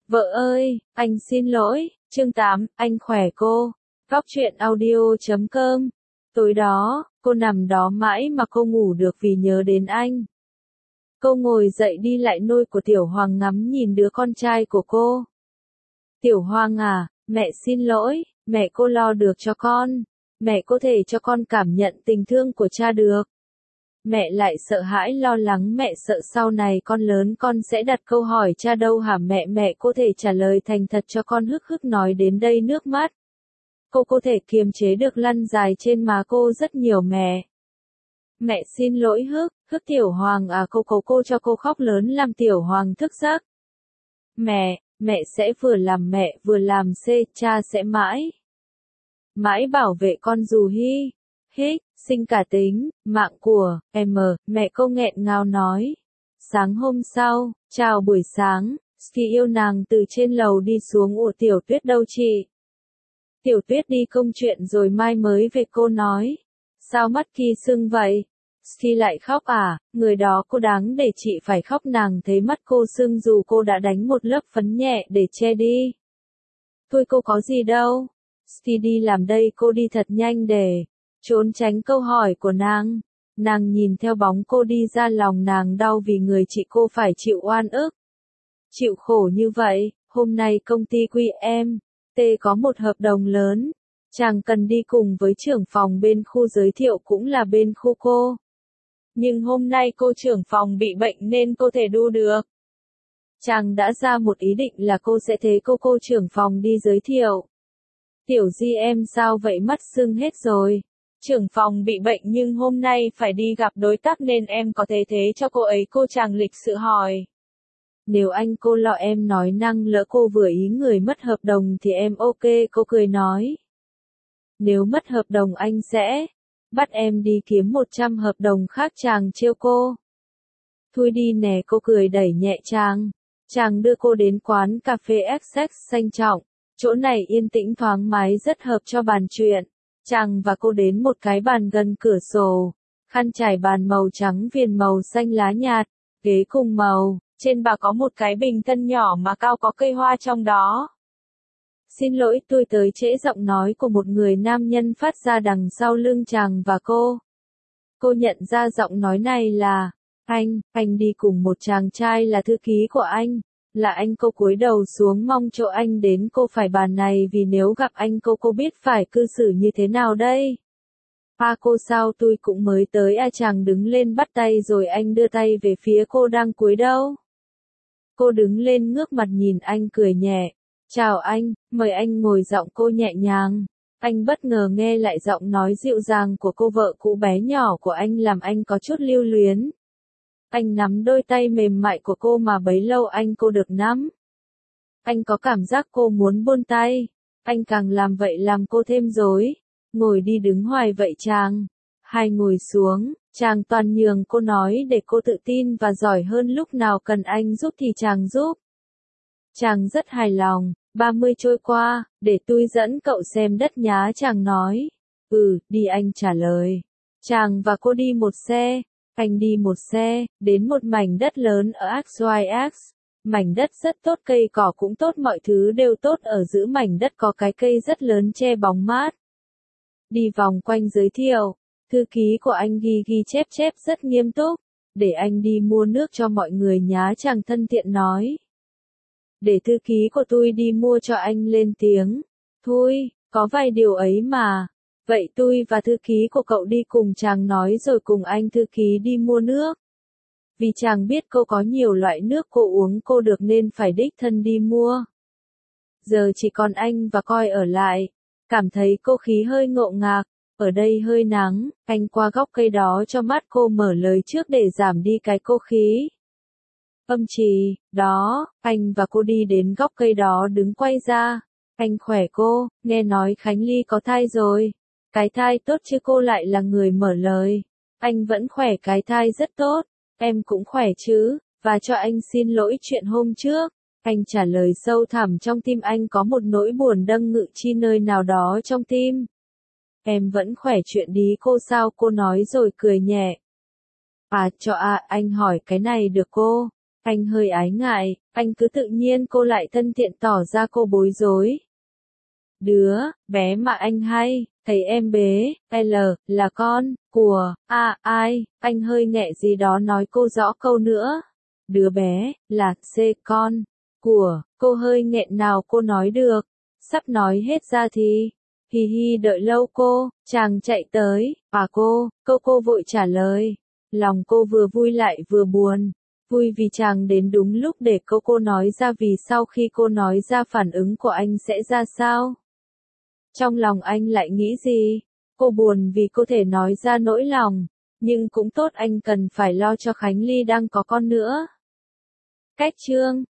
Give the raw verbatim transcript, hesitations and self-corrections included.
Vợ ơi, anh xin lỗi. Chương tám, anh khỏe cô. Góc truyện audio chấm com. Tối đó, cô nằm đó mãi mà cô ngủ được vì nhớ đến anh. Cô ngồi dậy đi lại nôi của Tiểu Hoàng ngắm nhìn đứa con trai của cô. Tiểu Hoàng à, mẹ xin lỗi, mẹ cô lo được cho con. Mẹ có thể cho con cảm nhận tình thương của cha được. Mẹ lại sợ hãi lo lắng, mẹ sợ sau này con lớn con sẽ đặt câu hỏi cha đâu hả mẹ. Mẹ có thể trả lời thành thật cho con. Hức hức nói đến đây nước mắt. Cô có thể kiềm chế được lăn dài trên má cô rất nhiều mẹ. Mẹ xin lỗi hức, hức Tiểu Hoàng à cô cầu cô cho cô khóc lớn làm Tiểu Hoàng thức giấc. Mẹ, mẹ sẽ vừa làm mẹ vừa làm C, cha sẽ mãi. Mãi bảo vệ con dù hi, hích, sinh cả tính, mạng của, em, mẹ cô nghẹn ngào nói. Sáng hôm sau, chào buổi sáng, Ski yêu nàng từ trên lầu đi xuống. Ủa Tiểu Tuyết đâu chị? Tiểu Tuyết đi công chuyện rồi mai mới về. Cô nói. Sao mắt Ki sưng vậy? Ski lại khóc à? Người đó cô đáng để chị phải khóc. Nàng thấy mắt cô sưng dù cô đã đánh một lớp phấn nhẹ để che đi. Thôi cô có gì đâu. Ski đi làm đây. Cô đi thật nhanh để trốn tránh câu hỏi của nàng. Nàng nhìn theo bóng cô đi ra, lòng nàng đau vì người chị cô phải chịu oan ức. Chịu khổ như vậy. Hôm nay công ty quy em T có một hợp đồng lớn. Chàng cần đi cùng với trưởng phòng bên khu giới thiệu cũng là bên khu cô. Nhưng hôm nay cô trưởng phòng bị bệnh nên cô thể đu được. Chàng đã ra một ý định là cô sẽ thế cô cô trưởng phòng đi giới thiệu. Tiểu Di em sao vậy, mắt sưng hết rồi. Trưởng phòng bị bệnh nhưng hôm nay phải đi gặp đối tác nên em có thể thế cho cô ấy. Cô chàng lịch sự hỏi. Nếu anh cô lo em nói năng lỡ cô vừa ý người mất hợp đồng thì em ok. Cô cười nói. Nếu mất hợp đồng anh sẽ bắt em đi kiếm một trăm hợp đồng khác. Chàng trêu cô. Thôi đi nè. Cô cười đẩy nhẹ chàng. Chàng đưa cô đến quán cà phê Essex sang trọng. Chỗ này yên tĩnh thoáng mái rất hợp cho bàn chuyện. Chàng và cô đến một cái bàn gần cửa sổ. Khăn trải bàn màu trắng viền màu xanh lá nhạt. Ghế cùng màu. Trên bà có một cái bình thân nhỏ mà cao có cây hoa trong đó. Xin lỗi tôi tới trễ. Giọng nói của một người nam nhân phát ra đằng sau lưng chàng và cô. Cô nhận ra giọng nói này là anh. Anh đi cùng một chàng trai là thư ký của anh. Là anh. Cô cúi đầu xuống mong chỗ anh đến. Cô phải bàn này vì nếu gặp anh cô cô biết phải cư xử như thế nào đây. À cô sao tôi cũng mới tới à. Chàng đứng lên bắt tay rồi anh đưa tay về phía cô đang cúi đầu. Cô đứng lên ngước mặt nhìn anh cười nhẹ. Chào anh, mời anh ngồi. Giọng cô nhẹ nhàng. Anh bất ngờ nghe lại giọng nói dịu dàng của cô vợ cũ bé nhỏ của anh làm anh có chút lưu luyến. Anh nắm đôi tay mềm mại của cô mà bấy lâu anh cô được nắm. Anh có cảm giác cô muốn buông tay. Anh càng làm vậy làm cô thêm rối. Ngồi đi đứng hoài vậy chàng. Hai ngồi xuống, chàng toàn nhường cô nói để cô tự tin và giỏi hơn. Lúc nào cần anh giúp thì chàng giúp. Chàng rất hài lòng. ba mươi trôi qua, để tôi dẫn cậu xem đất nhá. Chàng nói. Ừ, đi anh trả lời. Chàng và cô đi một xe. Anh đi một xe, đến một mảnh đất lớn ở ích i ích. Mảnh đất rất tốt, cây cỏ cũng tốt, mọi thứ đều tốt. Ở giữa mảnh đất có cái cây rất lớn che bóng mát. Đi vòng quanh giới thiệu. Thư ký của anh ghi ghi chép chép rất nghiêm túc. Để anh đi mua nước cho mọi người nhá. Chàng thân thiện nói. Để thư ký của tôi đi mua cho anh. Lên tiếng. Thôi, có vài điều ấy mà. Vậy tôi và thư ký của cậu đi cùng. Chàng nói rồi cùng anh thư ký đi mua nước. Vì chàng biết cô có nhiều loại nước cô uống cô được nên phải đích thân đi mua. Giờ chỉ còn anh và Coi ở lại. Cảm thấy cô khí hơi ngộ ngạc. Ở đây hơi nắng. Anh qua góc cây đó cho mắt cô mở lời trước để giảm đi cái cô khí. Âm trì, đó, anh và cô đi đến góc cây đó đứng quay ra. Anh khỏe cô, nghe nói Khánh Ly có thai rồi. Cái thai tốt chứ? Cô lại là người mở lời. Anh vẫn khỏe, cái thai rất tốt. Em cũng khỏe chứ, và cho anh xin lỗi chuyện hôm trước. Anh trả lời sâu thẳm trong tim anh có một nỗi buồn đâng ngự chi nơi nào đó trong tim. Em vẫn khỏe, chuyện đi cô sao? Cô nói rồi cười nhẹ. À cho à, anh hỏi cái này được cô? Anh hơi ái ngại, anh cứ tự nhiên cô lại thân thiện tỏ ra cô bối rối. Đứa, bé mà anh hay, thấy em bế, L, là con, của, a, ai, anh hơi nghẹ gì đó nói cô rõ câu nữa. Đứa bé, là, C, con, của, cô hơi nghẹn nào cô nói được. Sắp nói hết ra thì, hi hi đợi lâu cô, chàng chạy tới, à cô, câu cô vội trả lời. Lòng cô vừa vui lại vừa buồn. Vui vì chàng đến đúng lúc để câu cô nói ra vì sau khi cô nói ra phản ứng của anh sẽ ra sao. Trong lòng anh lại nghĩ gì? Cô buồn vì cô thể nói ra nỗi lòng, nhưng cũng tốt anh cần phải lo cho Khánh Ly đang có con nữa. Cách chương